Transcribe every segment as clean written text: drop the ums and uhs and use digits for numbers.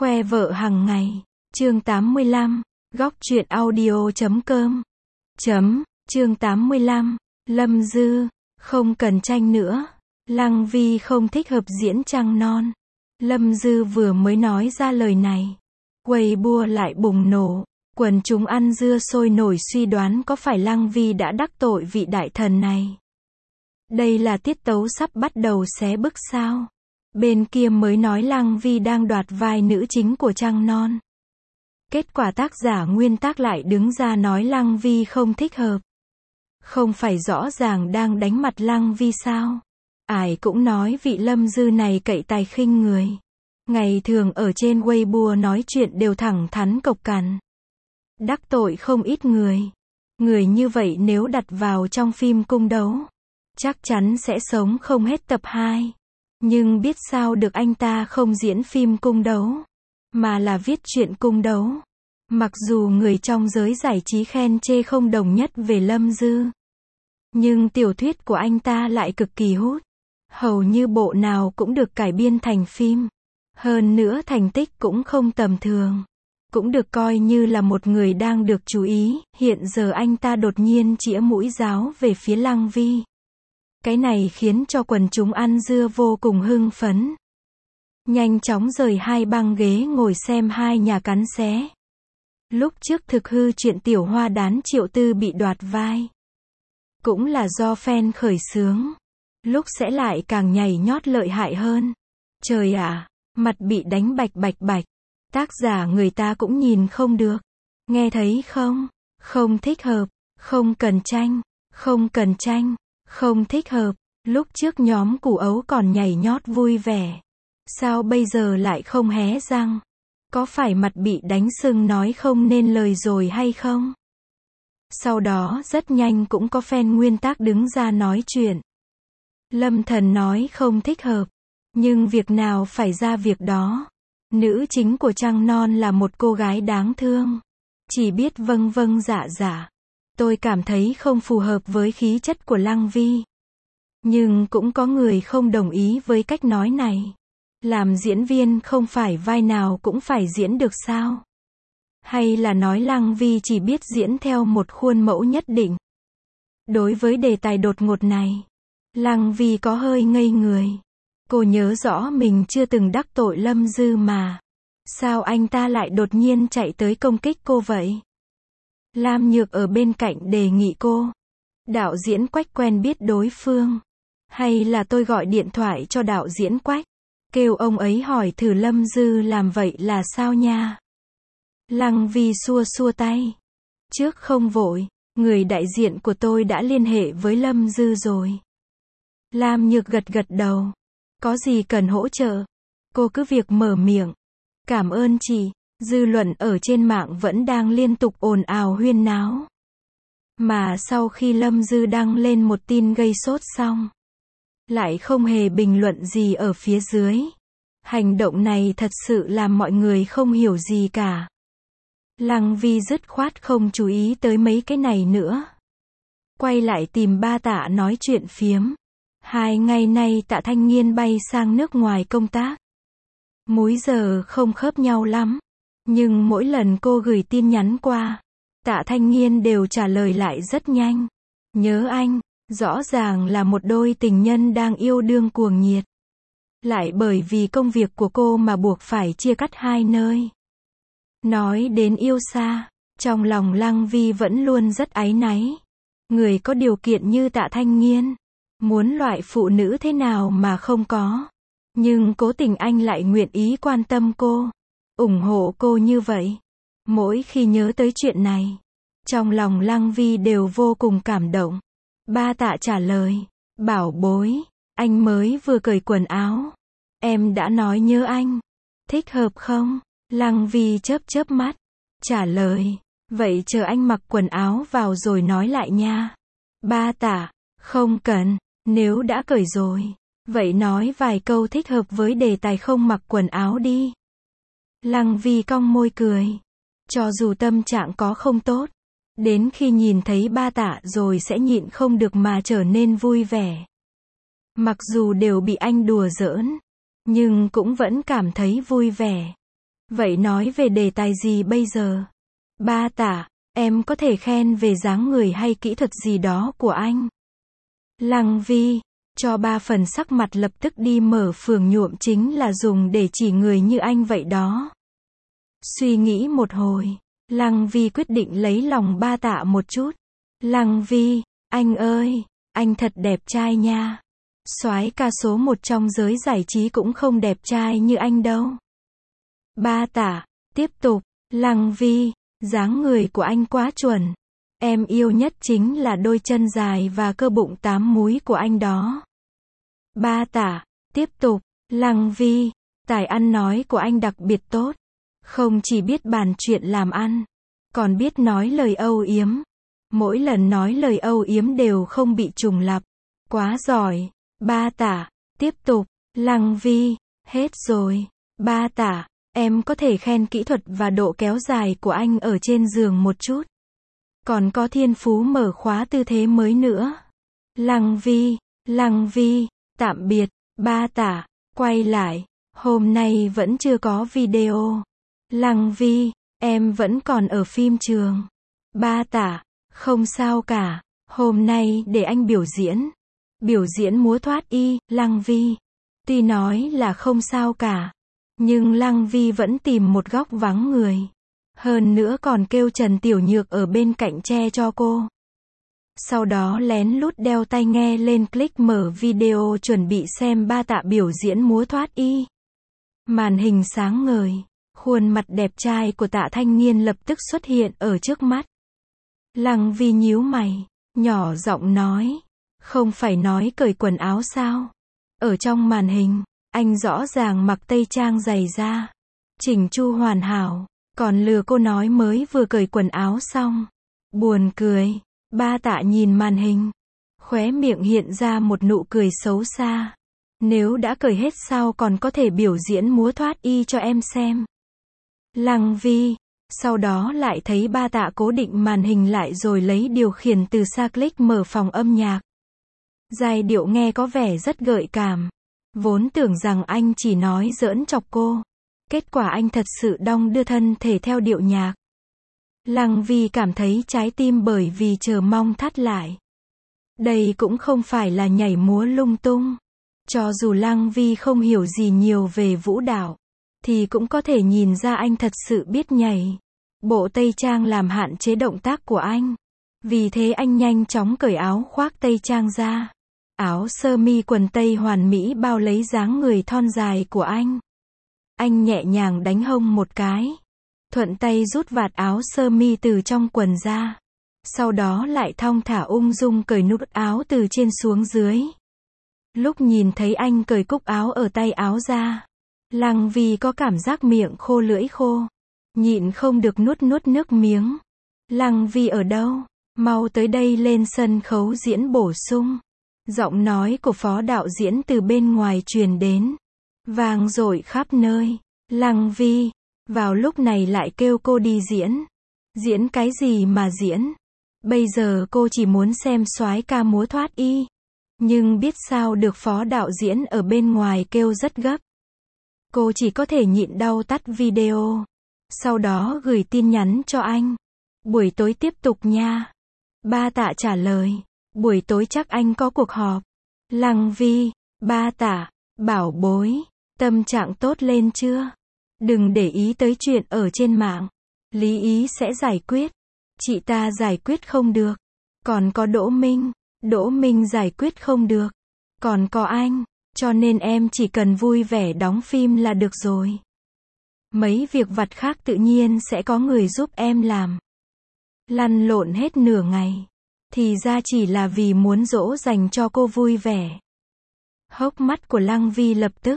Khoe vợ hàng ngày. Chương 85. Góc truyện audio.com. Chương 85. Lâm Dư. Không cần tranh nữa. Lăng Vi không thích hợp diễn trăng non. Lâm Dư vừa mới nói ra lời này, Weibo lại bùng nổ. Quần chúng ăn dưa sôi nổi suy đoán có phải Lăng Vi đã đắc tội vị đại thần này. Đây là tiết tấu sắp bắt đầu xé bức sao? Bên kia mới nói Lăng Vi đang đoạt vai nữ chính của trăng non. Kết quả tác giả nguyên tác lại đứng ra nói Lăng Vi không thích hợp. Không phải rõ ràng đang đánh mặt Lăng Vi sao? Ai cũng nói vị Lâm Dư này cậy tài khinh người. Ngày thường ở trên Weibo nói chuyện đều thẳng thắn cộc cằn. Đắc tội không ít người. Người như vậy nếu đặt vào trong phim cung đấu, chắc chắn sẽ sống không hết tập 2. Nhưng biết sao được anh ta không diễn phim cung đấu, mà là viết truyện cung đấu. Mặc dù người trong giới giải trí khen chê không đồng nhất về Lâm Dư, nhưng tiểu thuyết của anh ta lại cực kỳ hút. Hầu như bộ nào cũng được cải biên thành phim. Hơn nữa thành tích cũng không tầm thường. Cũng được coi như là một người đang được chú ý. Hiện giờ anh ta đột nhiên chĩa mũi giáo về phía Lăng Vi. Cái này khiến cho quần chúng ăn dưa vô cùng hưng phấn. Nhanh chóng rời hai băng ghế ngồi xem hai nhà cắn xé. Lúc trước thực hư chuyện tiểu hoa đán Triệu Tư bị đoạt vai, cũng là do fan khởi xướng. Lúc sẽ lại càng nhảy nhót lợi hại hơn. Trời ạ, mặt bị đánh bạch bạch bạch. Tác giả người ta cũng nhìn không được. Nghe thấy không? Không thích hợp. Không cần tranh. Không cần tranh. Không thích hợp. Lúc trước nhóm Củ Ấu còn nhảy nhót vui vẻ. Sao bây giờ lại không hé răng? Có phải mặt bị đánh sưng nói không nên lời rồi hay không? Sau đó rất nhanh cũng có fan nguyên tác đứng ra nói chuyện. Lâm Thần nói không thích hợp. Nhưng việc nào phải ra việc đó. Nữ chính của trăng non là một cô gái đáng thương. Chỉ biết vâng vâng dạ dạ. Tôi cảm thấy không phù hợp với khí chất của Lăng Vi. Nhưng cũng có người không đồng ý với cách nói này. Làm diễn viên không phải vai nào cũng phải diễn được sao? Hay là nói Lăng Vi chỉ biết diễn theo một khuôn mẫu nhất định? Đối với đề tài đột ngột này, Lăng Vi có hơi ngây người. Cô nhớ rõ mình chưa từng đắc tội Lâm Dư mà. Sao anh ta lại đột nhiên chạy tới công kích cô vậy? Lam Nhược ở bên cạnh đề nghị cô. Đạo diễn Quách quen biết đối phương. Hay là tôi gọi điện thoại cho đạo diễn Quách, kêu ông ấy hỏi thử Lâm Dư làm vậy là sao nha? Lăng Vi xua xua tay. Trước không vội, người đại diện của tôi đã liên hệ với Lâm Dư rồi. Lam Nhược gật gật đầu. Có gì cần hỗ trợ? Cô cứ việc mở miệng. Cảm ơn chị. Dư luận ở trên mạng vẫn đang liên tục ồn ào huyên náo. Mà sau khi Lâm Dư đăng lên một tin gây sốt xong, lại không hề bình luận gì ở phía dưới. Hành động này thật sự làm mọi người không hiểu gì cả. Lăng Vi dứt khoát không chú ý tới mấy cái này nữa. Quay lại tìm ba Tạ nói chuyện phiếm. 2 ngày nay Tạ Thanh Nghiên bay sang nước ngoài công tác. Múi giờ không khớp nhau lắm. Nhưng mỗi lần cô gửi tin nhắn qua, Tạ Thanh Nghiên đều trả lời lại rất nhanh. Nhớ anh, rõ ràng là một đôi tình nhân đang yêu đương cuồng nhiệt. Lại bởi vì công việc của cô mà buộc phải chia cắt hai nơi. Nói đến yêu xa, trong lòng Lăng Vi vẫn luôn rất áy náy. Người có điều kiện như Tạ Thanh Nghiên, muốn loại phụ nữ thế nào mà không có. Nhưng cố tình anh lại nguyện ý quan tâm cô, ủng hộ cô như vậy. Mỗi khi nhớ tới chuyện này, trong lòng Lăng Vi đều vô cùng cảm động. Ba Tạ trả lời, bảo bối, anh mới vừa cởi quần áo. Em đã nói nhớ anh. Thích hợp không? Lăng Vi chớp chớp mắt, trả lời, vậy chờ anh mặc quần áo vào rồi nói lại nha. Ba Tạ, không cần, nếu đã cởi rồi, vậy nói vài câu thích hợp với đề tài không mặc quần áo đi. Lăng Vi cong môi cười. Cho dù tâm trạng có không tốt, đến khi nhìn thấy ba Tạ rồi sẽ nhịn không được mà trở nên vui vẻ. Mặc dù đều bị anh đùa giỡn, nhưng cũng vẫn cảm thấy vui vẻ. Vậy nói về đề tài gì bây giờ? Ba Tạ, em có thể khen về dáng người hay kỹ thuật gì đó của anh. Lăng Vi, cho 3 phần sắc mặt lập tức đi mở phường nhuộm chính là dùng để chỉ người như anh vậy đó. Suy nghĩ một hồi, Lăng Vi quyết định lấy lòng Ba Tạ một chút. Lăng Vi, anh ơi, anh thật đẹp trai nha. Soái ca số 1 trong giới giải trí cũng không đẹp trai như anh đâu. Ba Tạ, tiếp tục, Lăng Vi, dáng người của anh quá chuẩn. Em yêu nhất chính là đôi chân dài và cơ bụng 8 múi của anh đó. Ba Tạ, tiếp tục, Lăng Vi, tài ăn nói của anh đặc biệt tốt. Không chỉ biết bàn chuyện làm ăn, còn biết nói lời âu yếm. Mỗi lần nói lời âu yếm đều không bị trùng lặp. Quá giỏi. Ba Tạ, tiếp tục, Lăng Vi, hết rồi. Ba Tạ, em có thể khen kỹ thuật và độ kéo dài của anh ở trên giường một chút. Còn có thiên phú mở khóa tư thế mới nữa. Lăng Vi, tạm biệt. Ba Tạ, quay lại. Hôm nay vẫn chưa có video. Lăng Vi, em vẫn còn ở phim trường. Ba Tạ, không sao cả. Hôm nay để anh biểu diễn. Biểu diễn múa thoát y. Lăng Vi, tuy nói là không sao cả, nhưng Lăng Vi vẫn tìm một góc vắng người. Hơn nữa còn kêu Trần Tiểu Nhược ở bên cạnh che cho cô. Sau đó lén lút đeo tai nghe lên click mở video chuẩn bị xem Ba Tạ biểu diễn múa thoát y. Màn hình sáng ngời, khuôn mặt đẹp trai của Tạ Thanh Nghiên lập tức xuất hiện ở trước mắt. Lăng Vi nhíu mày, nhỏ giọng nói, không phải nói cởi quần áo sao? Ở trong màn hình, anh rõ ràng mặc tây trang dày da, chỉnh chu hoàn hảo, còn lừa cô nói mới vừa cởi quần áo xong. Buồn cười. Ba Tạ nhìn màn hình, khóe miệng hiện ra một nụ cười xấu xa. Nếu đã cởi hết sao còn có thể biểu diễn múa thoát y cho em xem. Lăng Vi, sau đó lại thấy Ba Tạ cố định màn hình lại rồi lấy điều khiển từ xa click mở phòng âm nhạc. Giai điệu nghe có vẻ rất gợi cảm. Vốn tưởng rằng anh chỉ nói giỡn chọc cô. Kết quả anh thật sự đong đưa thân thể theo điệu nhạc. Lăng Vi cảm thấy trái tim bởi vì chờ mong thắt lại. Đây cũng không phải là nhảy múa lung tung. Cho dù Lăng Vi không hiểu gì nhiều về vũ đạo, thì cũng có thể nhìn ra anh thật sự biết nhảy. Bộ tây trang làm hạn chế động tác của anh. Vì thế anh nhanh chóng cởi áo khoác tây trang ra. Áo sơ mi quần tây hoàn mỹ bao lấy dáng người thon dài của anh. Anh nhẹ nhàng đánh hông một cái. Thuận tay rút vạt áo sơ mi từ trong quần ra. Sau đó lại thong thả ung dung cởi nút áo từ trên xuống dưới. Lúc nhìn thấy anh cởi cúc áo ở tay áo ra, Lăng Vi có cảm giác miệng khô lưỡi khô. Nhịn không được nuốt nước miếng. Lăng Vi ở đâu? Mau tới đây lên sân khấu diễn bổ sung. Giọng nói của phó đạo diễn từ bên ngoài truyền đến. Vang dội khắp nơi. Lăng Vi, vào lúc này lại kêu cô đi diễn. Diễn cái gì mà diễn? Bây giờ cô chỉ muốn xem soái ca múa thoát y. Nhưng biết sao được phó đạo diễn ở bên ngoài kêu rất gấp. Cô chỉ có thể nhịn đau tắt video. Sau đó gửi tin nhắn cho anh. Buổi tối tiếp tục nha. Ba Tạ trả lời. Buổi tối chắc anh có cuộc họp. Lăng Vi, Ba Tạ, bảo bối, tâm trạng tốt lên chưa? Đừng để ý tới chuyện ở trên mạng. Lý Ý sẽ giải quyết. Chị ta giải quyết không được. Còn có Đỗ Minh giải quyết không được. Còn có anh. Cho nên em chỉ cần vui vẻ đóng phim là được rồi. Mấy việc vặt khác tự nhiên sẽ có người giúp em làm. Lăn lộn hết nửa ngày. Thì ra chỉ là vì muốn dỗ dành cho cô vui vẻ. Hốc mắt của Lăng Vi lập tức.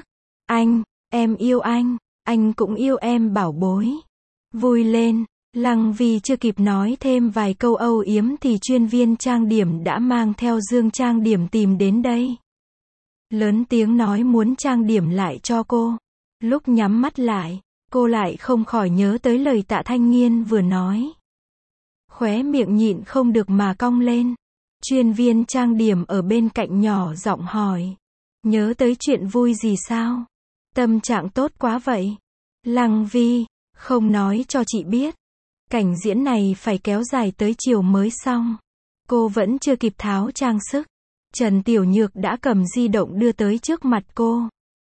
Em yêu anh cũng yêu em bảo bối. Vui lên. Lăng Vi chưa kịp nói thêm vài câu âu yếm thì chuyên viên trang điểm đã mang theo dương trang điểm tìm đến đây. Lớn tiếng nói muốn trang điểm lại cho cô. Lúc nhắm mắt lại, cô lại không khỏi nhớ tới lời Tạ Thanh Nghiên vừa nói. Khóe miệng nhịn không được mà cong lên. Chuyên viên trang điểm ở bên cạnh nhỏ giọng hỏi. Nhớ tới chuyện vui gì sao? Tâm trạng tốt quá vậy. Lăng Vi, không nói cho chị biết. Cảnh diễn này phải kéo dài tới chiều mới xong. Cô vẫn chưa kịp tháo trang sức. Trần Tiểu Nhược đã cầm di động đưa tới trước mặt cô.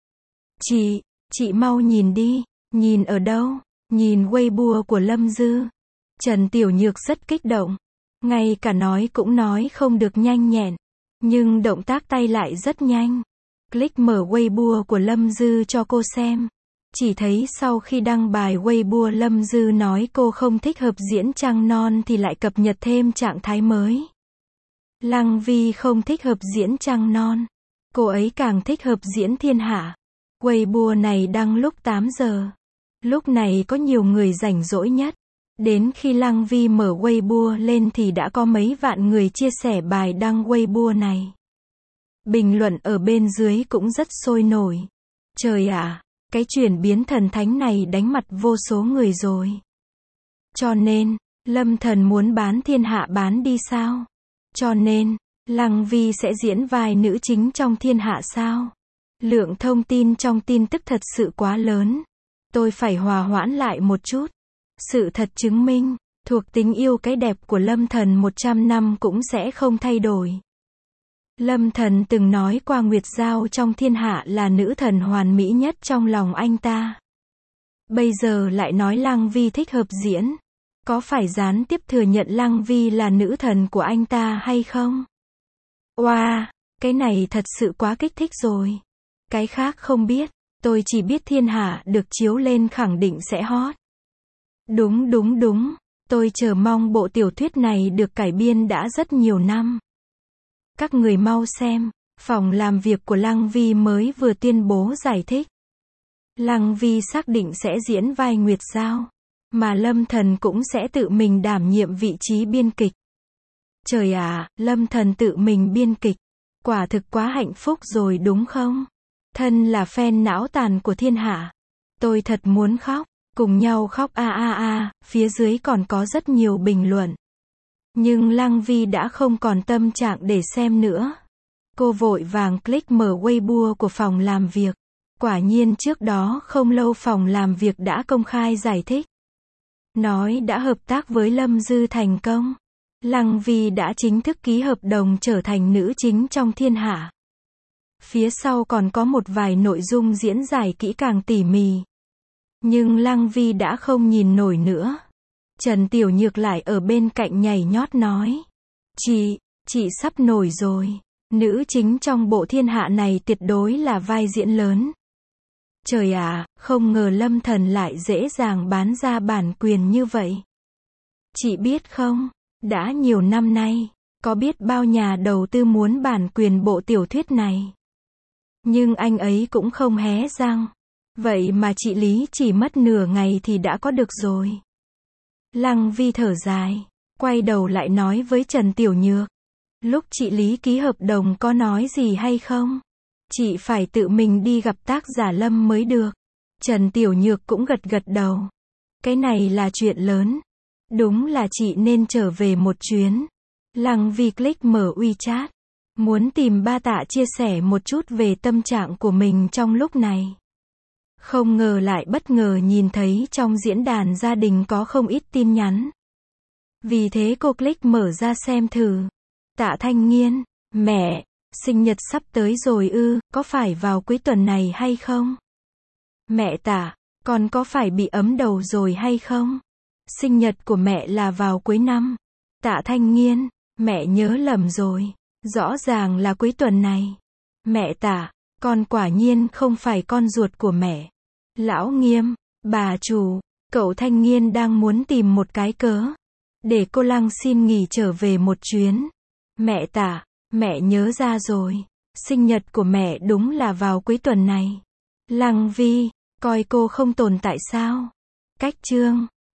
Chị mau nhìn đi. Nhìn ở đâu? Nhìn Weibo của Lâm Dư. Trần Tiểu Nhược rất kích động. Ngay cả nói cũng nói không được nhanh nhẹn. Nhưng động tác tay lại rất nhanh. Click mở Weibo của Lâm Dư cho cô xem. Chỉ thấy sau khi đăng bài Weibo Lâm Dư nói cô không thích hợp diễn trăng non thì lại cập nhật thêm trạng thái mới. Lăng Vi không thích hợp diễn trăng non. Cô ấy càng thích hợp diễn thiên hạ. Weibo này đăng lúc 8 giờ. Lúc này có nhiều người rảnh rỗi nhất. Đến khi Lăng Vi mở Weibo lên thì đã có mấy vạn người chia sẻ bài đăng Weibo này. Bình luận ở bên dưới cũng rất sôi nổi. Trời ạ, cái chuyển biến thần thánh này đánh mặt vô số người rồi. Cho nên, Lâm Thần muốn bán thiên hạ bán đi sao? Cho nên, Lăng Vi sẽ diễn vai nữ chính trong thiên hạ sao? Lượng thông tin trong tin tức thật sự quá lớn. Tôi phải hòa hoãn lại một chút. Sự thật chứng minh, thuộc tính yêu cái đẹp của Lâm Thần 100 năm cũng sẽ không thay đổi. Lâm Thần từng nói qua Nguyệt Giao trong thiên hạ là nữ thần hoàn mỹ nhất trong lòng anh ta. Bây giờ lại nói Lăng Vi thích hợp diễn. Có phải gián tiếp thừa nhận Lăng Vi là nữ thần của anh ta hay không? Wow, cái này thật sự quá kích thích rồi. Cái khác không biết, tôi chỉ biết thiên hạ được chiếu lên khẳng định sẽ hot. Đúng, tôi chờ mong bộ tiểu thuyết này được cải biên đã rất nhiều năm. Các người mau xem, phòng làm việc của Lăng Vi mới vừa tuyên bố giải thích. Lăng Vi xác định sẽ diễn vai Nguyệt Giao, mà Lâm Thần cũng sẽ tự mình đảm nhiệm vị trí biên kịch. Trời ạ, Lâm Thần tự mình biên kịch, quả thực quá hạnh phúc rồi đúng không? Thân là fan não tàn của thiên hạ, tôi thật muốn khóc, cùng nhau khóc phía dưới còn có rất nhiều bình luận. Nhưng Lăng Vi đã không còn tâm trạng để xem nữa. Cô vội vàng click mở Weibo của phòng làm việc. Quả nhiên trước đó không lâu phòng làm việc đã công khai giải thích. Nói đã hợp tác với Lâm Dư thành công. Lăng Vi đã chính thức ký hợp đồng trở thành nữ chính trong thiên hạ. Phía sau còn có một vài nội dung diễn giải kỹ càng tỉ mỉ. Nhưng Lăng Vi đã không nhìn nổi nữa. Trần Tiểu Nhược lại ở bên cạnh nhảy nhót nói. Chị sắp nổi rồi. Nữ chính trong bộ thiên hạ này tuyệt đối là vai diễn lớn. Trời ạ, không ngờ Lâm Thần lại dễ dàng bán ra bản quyền như vậy. Chị biết không, đã nhiều năm nay, có biết bao nhà đầu tư muốn bản quyền bộ tiểu thuyết này. Nhưng anh ấy cũng không hé răng. Vậy mà chị Lý chỉ mất nửa ngày thì đã có được rồi. Lăng Vi thở dài, quay đầu lại nói với Trần Tiểu Nhược. Lúc chị Lý ký hợp đồng có nói gì hay không? Chị phải tự mình đi gặp tác giả Lâm mới được. Trần Tiểu Nhược cũng gật đầu. Cái này là chuyện lớn. Đúng là chị nên trở về một chuyến. Lăng Vi click mở WeChat. Muốn tìm Ba Tạ chia sẻ một chút về tâm trạng của mình trong lúc này. Không ngờ lại bất ngờ nhìn thấy trong diễn đàn gia đình có không ít tin nhắn. Vì thế cô click mở ra xem thử. Tạ Thanh Nghiên, mẹ, sinh nhật sắp tới rồi ư, có phải vào cuối tuần này hay không? Mẹ Tạ, con có phải bị ấm đầu rồi hay không? Sinh nhật của mẹ là vào cuối năm. Tạ Thanh Nghiên, mẹ nhớ lầm rồi, rõ ràng là cuối tuần này. Mẹ Tạ, con quả nhiên không phải con ruột của mẹ. Lão Nghiêm, bà chủ, cậu Thanh Nghiên đang muốn tìm một cái cớ để cô Lăng xin nghỉ trở về một chuyến. Mẹ Tạ, mẹ nhớ ra rồi, sinh nhật của mẹ đúng là vào cuối tuần này. Lăng Vi, coi cô không tồn tại sao? Cách chương